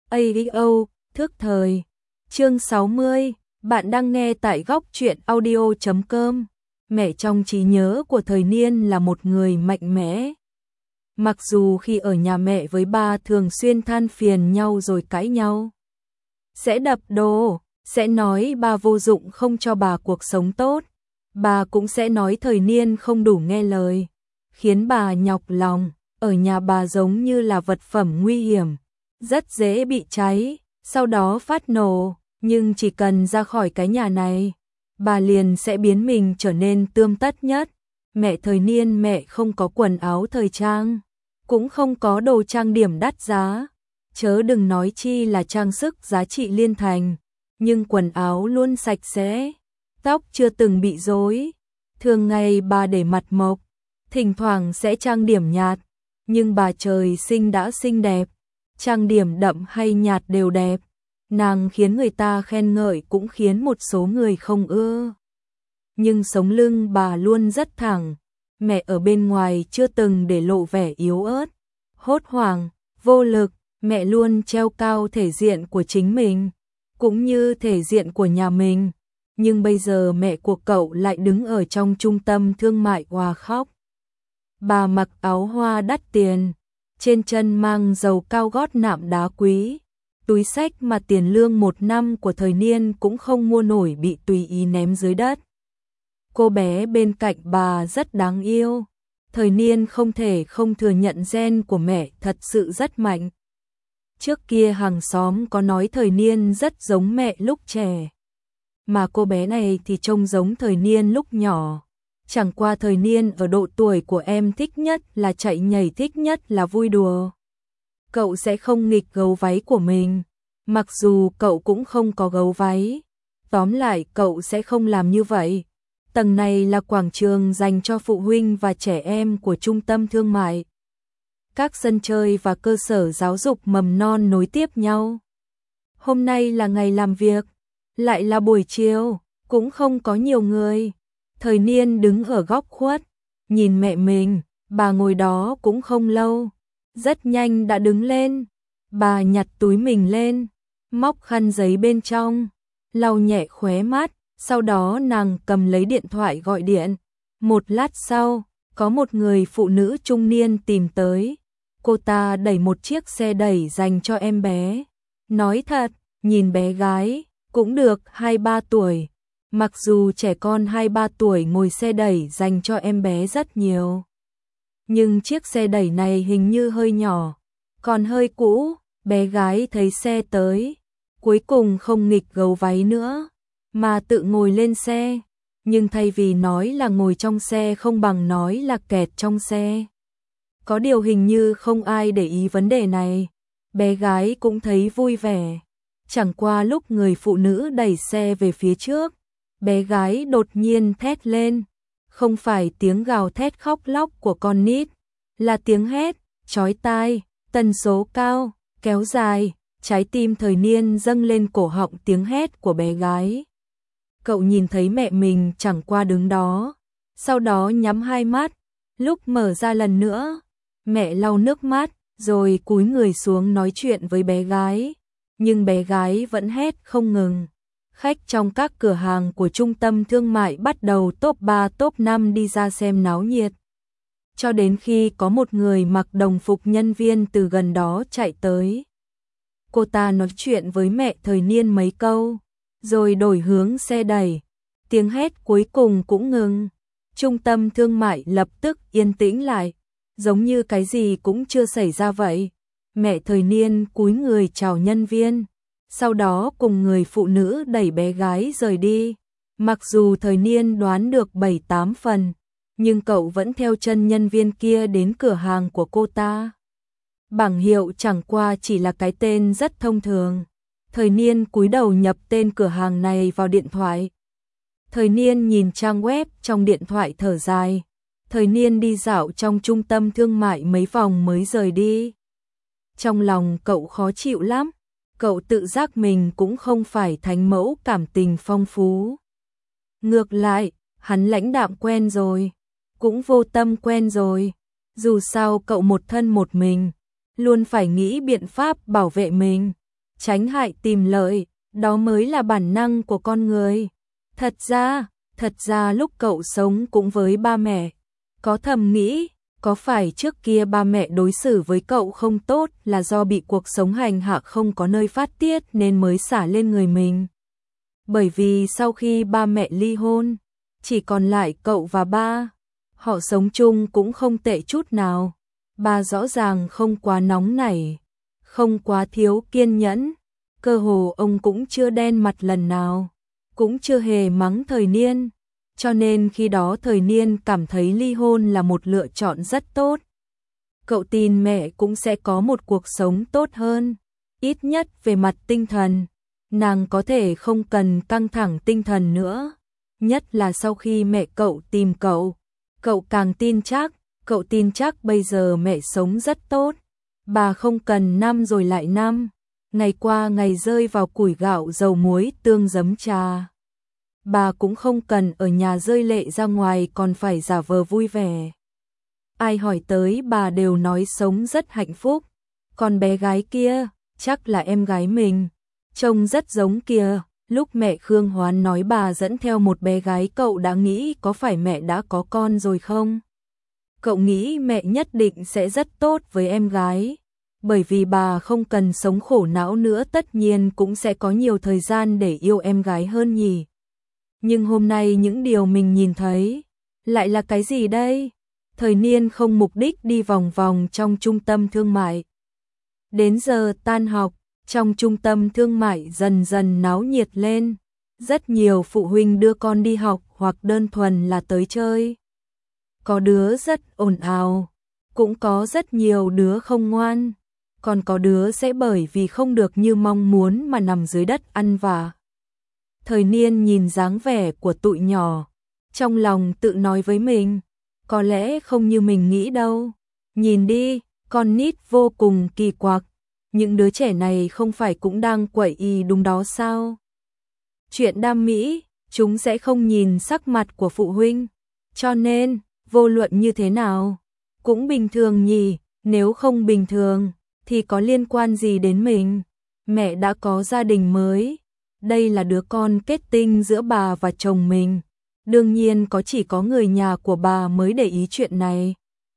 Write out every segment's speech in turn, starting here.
AEO, thức thời. Chương 60, bạn đang nghe tại góc truyện audio.com. Mẹ trong trí nhớ của thời niên là một người mạnh mẽ. Mặc dù khi ở nhà mẹ với ba thường xuyên than phiền nhau rồi cãi nhau. Sẽ đập đồ, sẽ nói bà vô dụng không cho bà cuộc sống tốt. Bà cũng sẽ nói thời niên không đủ nghe lời, khiến bà nhọc lòng. Ở nhà bà giống như là vật phẩm nguy hiểm, rất dễ bị cháy, sau đó phát nổ, nhưng chỉ cần ra khỏi cái nhà này, bà liền sẽ biến mình trở nên tươm tất nhất. Mẹ thời niên mẹ không có quần áo thời trang, cũng không có đồ trang điểm đắt giá, chớ đừng nói chi là trang sức giá trị liên thành, nhưng quần áo luôn sạch sẽ, tóc chưa từng bị rối. Thường ngày bà để mặt mộc, thỉnh thoảng sẽ trang điểm nhạt, nhưng bà trời sinh đã xinh đẹp, trang điểm đậm hay nhạt đều đẹp. Nàng khiến người ta khen ngợi cũng khiến một số người không ưa. Nhưng sống lưng bà luôn rất thẳng, mẹ ở bên ngoài chưa từng để lộ vẻ yếu ớt, hốt hoảng, vô lực, mẹ luôn treo cao thể diện của chính mình, cũng như thể diện của nhà mình. Nhưng bây giờ mẹ của cậu lại đứng ở trong trung tâm thương mại òa khóc. Bà mặc áo hoa đắt tiền, trên chân mang giày cao gót nạm đá quý, túi xách mà tiền lương một năm của thời niên cũng không mua nổi bị tùy ý ném dưới đất. Cô bé bên cạnh bà rất đáng yêu, thời niên không thể không thừa nhận gen của mẹ thật sự rất mạnh. Trước kia hàng xóm có nói thời niên rất giống mẹ lúc trẻ, mà cô bé này thì trông giống thời niên lúc nhỏ. Chẳng qua thời niên ở độ tuổi của em thích nhất là chạy nhảy, thích nhất là vui đùa. Cậu sẽ không nghịch gấu váy của mình, mặc dù cậu cũng không có gấu váy. Tóm lại cậu sẽ không làm như vậy. Tầng này là quảng trường dành cho phụ huynh và trẻ em của trung tâm thương mại. Các sân chơi và cơ sở giáo dục mầm non nối tiếp nhau. Hôm nay là ngày làm việc, lại là buổi chiều, cũng không có nhiều người. Thời niên đứng ở góc khuất, nhìn mẹ mình, bà ngồi đó cũng không lâu, rất nhanh đã đứng lên. Bà nhặt túi mình lên, móc khăn giấy bên trong, lau nhẹ khóe mắt, sau đó nàng cầm lấy điện thoại gọi điện. Một lát sau, có một người phụ nữ trung niên tìm tới. Cô ta đẩy một chiếc xe đẩy dành cho em bé. Nói thật, nhìn bé gái, cũng được 2-3 tuổi. Mặc dù trẻ con 2-3 tuổi ngồi xe đẩy dành cho em bé rất nhiều, nhưng chiếc xe đẩy này hình như hơi nhỏ, còn hơi cũ. Bé gái thấy xe tới, cuối cùng không nghịch gấu váy nữa, mà tự ngồi lên xe. Nhưng thay vì nói là ngồi trong xe không bằng nói là kẹt trong xe. Có điều hình như không ai để ý vấn đề này. Bé gái cũng thấy vui vẻ. Chẳng qua lúc người phụ nữ đẩy xe về phía trước, bé gái đột nhiên thét lên. Không phải tiếng gào thét khóc lóc của con nít, là tiếng hét, chói tai, tần số cao, kéo dài. Trái tim thời niên dâng lên cổ họng tiếng hét của bé gái. Cậu nhìn thấy mẹ mình chẳng qua đứng đó, sau đó nhắm hai mắt, lúc mở ra lần nữa, mẹ lau nước mắt, rồi cúi người xuống nói chuyện với bé gái. Nhưng bé gái vẫn hét không ngừng. Khách trong các cửa hàng của trung tâm thương mại bắt đầu top 3 top 5 đi ra xem náo nhiệt. Cho đến khi có một người mặc đồng phục nhân viên từ gần đó chạy tới. Cô ta nói chuyện với mẹ thời niên mấy câu, rồi đổi hướng xe đẩy. Tiếng hét cuối cùng cũng ngừng. Trung tâm thương mại lập tức yên tĩnh lại, giống như cái gì cũng chưa xảy ra vậy. Mẹ thời niên cúi người chào nhân viên, sau đó cùng người phụ nữ đẩy bé gái rời đi. Mặc dù thời niên đoán được 7-8 phần, nhưng cậu vẫn theo chân nhân viên kia đến cửa hàng của cô ta. Bảng hiệu chẳng qua chỉ là cái tên rất thông thường. Thời niên cúi đầu nhập tên cửa hàng này vào điện thoại. Thời niên nhìn trang web trong điện thoại thở dài. Thời niên đi dạo trong trung tâm thương mại mấy vòng mới rời đi. Trong lòng cậu khó chịu lắm. Cậu tự giác mình cũng không phải thánh mẫu cảm tình phong phú. Ngược lại, hắn lãnh đạm quen rồi, cũng vô tâm quen rồi. Dù sao cậu một thân một mình, luôn phải nghĩ biện pháp bảo vệ mình. tránh hại tìm lợi, đó mới là bản năng của con người. Thật ra lúc cậu sống cũng với ba mẹ, có thầm nghĩ, có phải trước kia ba mẹ đối xử với cậu không tốt là do bị cuộc sống hành hạ không có nơi phát tiết nên mới xả lên người mình. Bởi vì sau khi ba mẹ ly hôn, chỉ còn lại cậu và ba. Họ sống chung cũng không tệ chút nào. Ba rõ ràng không quá nóng nảy, không quá thiếu kiên nhẫn. Cơ hồ ông cũng chưa đen mặt lần nào, cũng chưa hề mắng Thời Niên. Cho nên khi đó Thời Niên cảm thấy ly hôn là một lựa chọn rất tốt. Cậu tin mẹ cũng sẽ có một cuộc sống tốt hơn, ít nhất về mặt tinh thần. Nàng có thể không cần căng thẳng tinh thần nữa. Nhất là sau khi mẹ cậu tìm cậu càng tin chắc, cậu tin chắc bây giờ mẹ sống rất tốt. Bà không cần năm rồi lại năm, ngày qua ngày rơi vào củi gạo dầu muối tương giấm trà. Bà cũng không cần ở nhà rơi lệ ra ngoài còn phải giả vờ vui vẻ. Ai hỏi tới bà đều nói sống rất hạnh phúc. Còn bé gái kia, chắc là em gái mình, trông rất giống kìa. Lúc mẹ Khương Hoán nói bà dẫn theo một bé gái cậu đã nghĩ có phải mẹ đã có con rồi không? Cậu nghĩ mẹ nhất định sẽ rất tốt với em gái. Bởi vì bà không cần sống khổ não nữa, tất nhiên cũng sẽ có nhiều thời gian để yêu em gái hơn nhỉ. Nhưng hôm nay những điều mình nhìn thấy lại là cái gì đây? Thời Niên không mục đích đi vòng vòng trong trung tâm thương mại. Đến giờ tan học, trong trung tâm thương mại dần dần náo nhiệt lên. Rất nhiều phụ huynh đưa con đi học hoặc đơn thuần là tới chơi. Có đứa rất ồn ào, cũng có rất nhiều đứa không ngoan. Còn có đứa sẽ bởi vì không được như mong muốn mà nằm dưới đất ăn vạ. Thời Niên nhìn dáng vẻ của tụi nhỏ, trong lòng tự nói với mình, có lẽ không như mình nghĩ đâu. Nhìn đi, con nít vô cùng kỳ quặc. Những đứa trẻ này không phải cũng đang quậy y đúng đó sao? Chuyện đam mỹ, chúng sẽ không nhìn sắc mặt của phụ huynh. Cho nên, vô luận như thế nào, cũng bình thường nhỉ, nếu không bình thường, thì có liên quan gì đến mình? Mẹ đã có gia đình mới, đây là đứa con kết tinh giữa bà và chồng mình. Đương nhiên chỉ có người nhà của bà mới để ý chuyện này.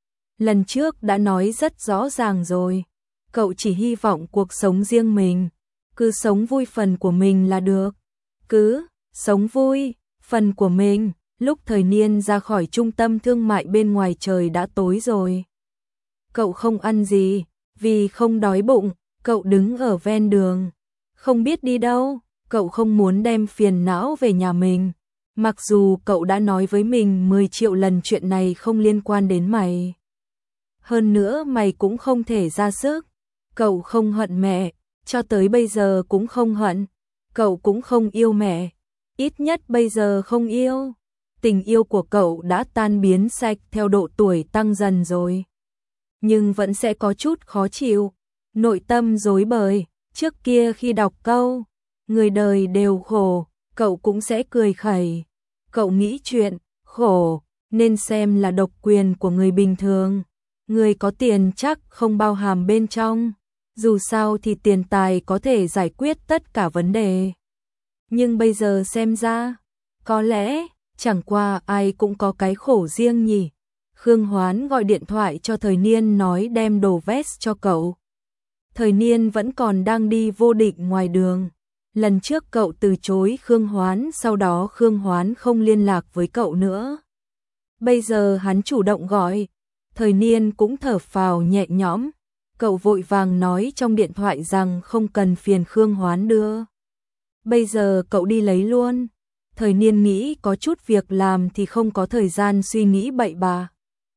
Lần trước đã nói rất rõ ràng rồi, cậu chỉ hy vọng cuộc sống riêng mình, cứ sống vui phần của mình là được. Cứ sống vui phần của mình. Lúc Thời Niên ra khỏi trung tâm thương mại bên ngoài trời đã tối rồi. Cậu không ăn gì, vì không đói bụng, cậu đứng ở ven đường, không biết đi đâu. Cậu không muốn đem phiền não về nhà mình, mặc dù cậu đã nói với mình 10 triệu lần chuyện này không liên quan đến mày. Hơn nữa mày cũng không thể ra sức. Cậu không hận mẹ, cho tới bây giờ cũng không hận. Cậu cũng không yêu mẹ, ít nhất bây giờ không yêu. Tình yêu của cậu đã tan biến sạch theo độ tuổi tăng dần rồi. Nhưng vẫn sẽ có chút khó chịu, nội tâm rối bời. Trước kia khi đọc câu người đời đều khổ, cậu cũng sẽ cười khẩy. Cậu nghĩ chuyện khổ nên xem là độc quyền của người bình thường. Người có tiền chắc không bao hàm bên trong. Dù sao thì tiền tài có thể giải quyết tất cả vấn đề. Nhưng bây giờ xem ra, có lẽ chẳng qua ai cũng có cái khổ riêng nhỉ. Khương Hoán gọi điện thoại cho Thời Niên nói đem đồ vest cho cậu. Thời Niên vẫn còn đang đi vô định ngoài đường. Lần trước cậu từ chối Khương Hoán, sau đó Khương Hoán không liên lạc với cậu nữa. Bây giờ hắn chủ động gọi, Thời Niên cũng thở phào nhẹ nhõm. Cậu vội vàng nói trong điện thoại rằng không cần phiền Khương Hoán đưa. Bây giờ cậu đi lấy luôn. Thời Niên nghĩ có chút việc làm thì không có thời gian suy nghĩ bậy bạ.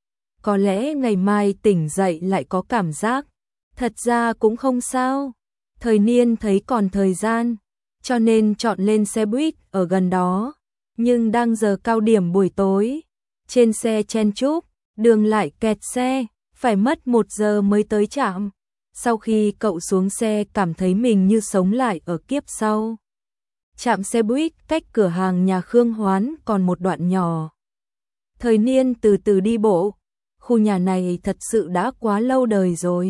Có lẽ ngày mai tỉnh dậy lại có cảm giác. Thật ra cũng không sao. Thời Niên thấy còn thời gian, cho nên chọn lên xe buýt ở gần đó. Nhưng đang giờ cao điểm buổi tối, trên xe chen chúc, đường lại kẹt xe, phải mất 1 giờ mới tới trạm. Sau khi cậu xuống xe cảm thấy mình như sống lại ở kiếp sau. Trạm xe buýt cách cửa hàng nhà Khương Hoán còn một đoạn nhỏ. Thời Niên từ từ đi bộ, khu nhà này thật sự đã quá lâu đời rồi.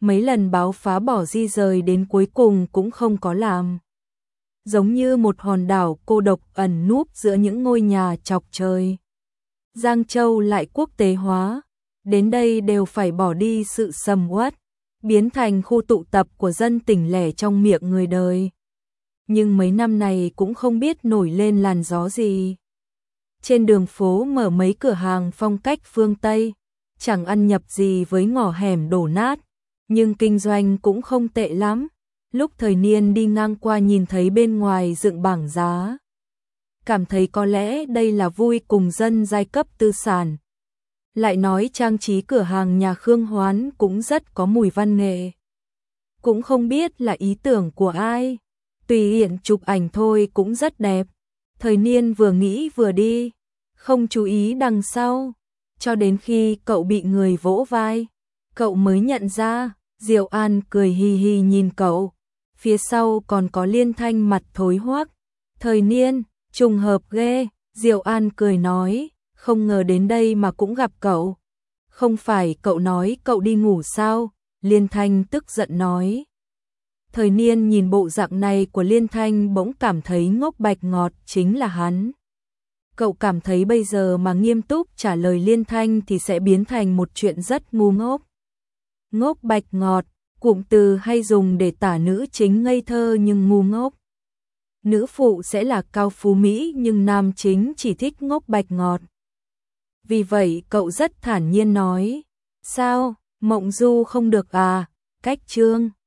mấy lần báo phá bỏ di rời đến cuối cùng cũng không có làm. Giống như một hòn đảo cô độc ẩn núp giữa những ngôi nhà chọc trời. Giang Châu lại quốc tế hóa, đến đây đều phải bỏ đi sự sầm uất, biến thành khu tụ tập của dân tỉnh lẻ trong miệng người đời. Nhưng mấy năm này cũng không biết nổi lên làn gió gì. Trên đường phố mở mấy cửa hàng phong cách phương Tây, chẳng ăn nhập gì với ngõ hẻm đổ nát, nhưng kinh doanh cũng không tệ lắm. Lúc Thời Niên đi ngang qua nhìn thấy bên ngoài dựng bảng giá, cảm thấy có lẽ đây là vui cùng dân giai cấp tư sản. Lại nói trang trí cửa hàng nhà Khương Hoán cũng rất có mùi văn nghệ. Cũng không biết là ý tưởng của ai, tùy tiện chụp ảnh thôi cũng rất đẹp. Thời Niên vừa nghĩ vừa đi, không chú ý đằng sau, cho đến khi cậu bị người vỗ vai, cậu mới nhận ra. Diệu An cười hì hì nhìn cậu, phía sau còn có Liên Thanh mặt thối hoắc. Thời Niên, trùng hợp ghê, Diệu An cười nói, không ngờ đến đây mà cũng gặp cậu. Không phải cậu nói cậu đi ngủ sao? Liên Thanh tức giận nói. Thời Niên nhìn bộ dạng này của Liên Thanh bỗng cảm thấy Ngốc Bạch Ngọt chính là hắn. Cậu cảm thấy bây giờ mà nghiêm túc trả lời Liên Thanh thì sẽ biến thành một chuyện rất ngu ngốc. Ngốc Bạch Ngọt, cụm từ hay dùng để tả nữ chính ngây thơ nhưng ngu ngốc. Nữ phụ sẽ là cao phú mỹ nhưng nam chính chỉ thích Ngốc Bạch Ngọt. Vì vậy cậu rất thản nhiên nói, sao, Mộng Du không được à, cách chương.